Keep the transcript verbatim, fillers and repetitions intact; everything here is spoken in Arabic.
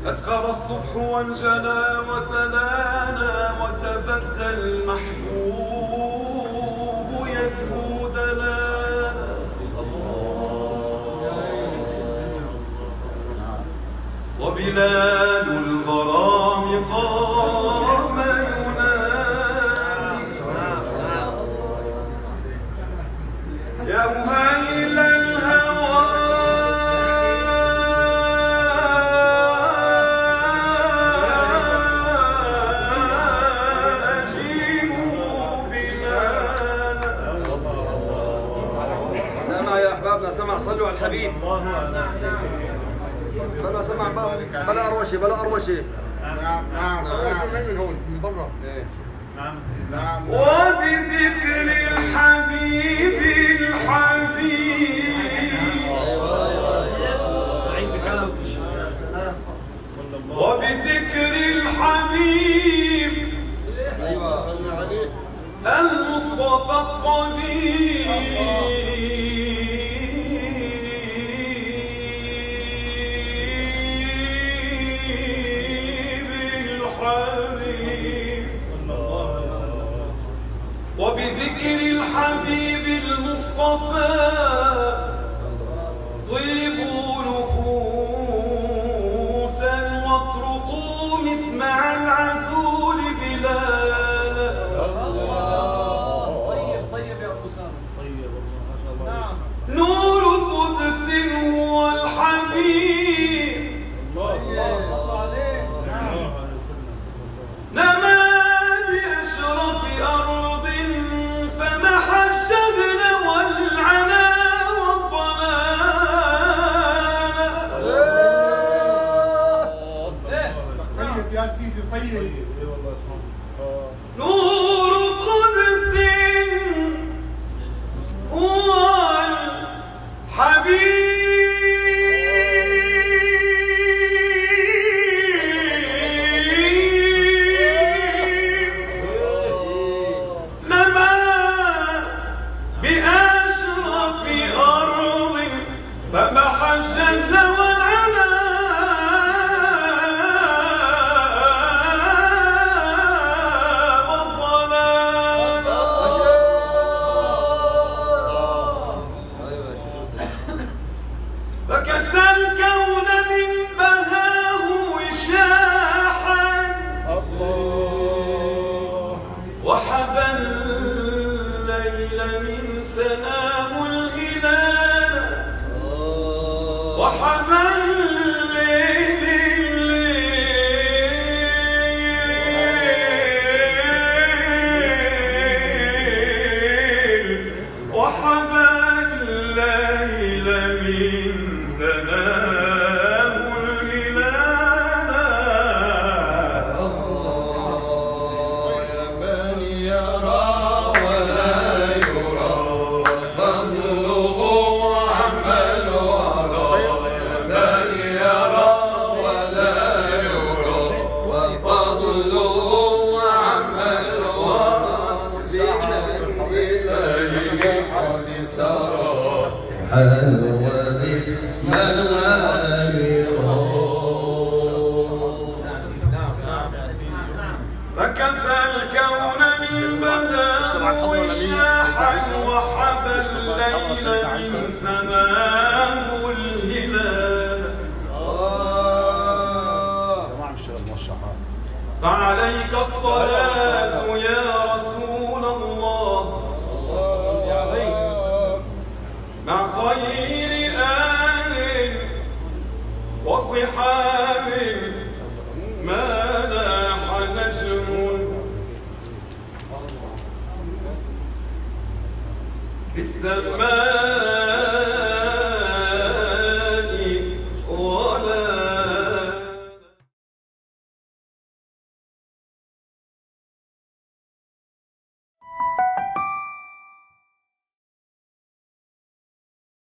أسفر الصبح وانجلى وتلانا وتبدى المحبوب يزهو دلالا وبلاد الغرام قام ينادي يا مهيل الهوى سمع صلوا على الحبيب. بلا سمع بلا أروشة بلا أروشة. نعم نعم نعم من هون من برا. نعم نعم. وبذكر الحبيب الحبيب وبذكر الحبيب المصطفى الطبيب وبذكر الحبيب المصطفى طيبوا نفوسا واطرقوا مسمع العزول بلالا. طيب طيب يا ابو سامي طيب والله. نور قدس هو الحبيب الله صلى عليه. نما بأشرف أرض فمحى الشغل والعنا والضلال. طيب يا سيدي طيب. نور قدس هو الحبيب فمحى الجهل والعنا والضلال. فكسى الكون من بهاه وشاحا وحبى الليل من سناه الهلال وحمى الليل الليل وحمى الليل من سناه الهلال. الله يا من يرى ولا يرى فضله وعمله فكسى الكون من بداه وشاحا وحبى الليل من سناه الهلال. فعليك الصلاة يا رسول الله مع خير آل وصحاب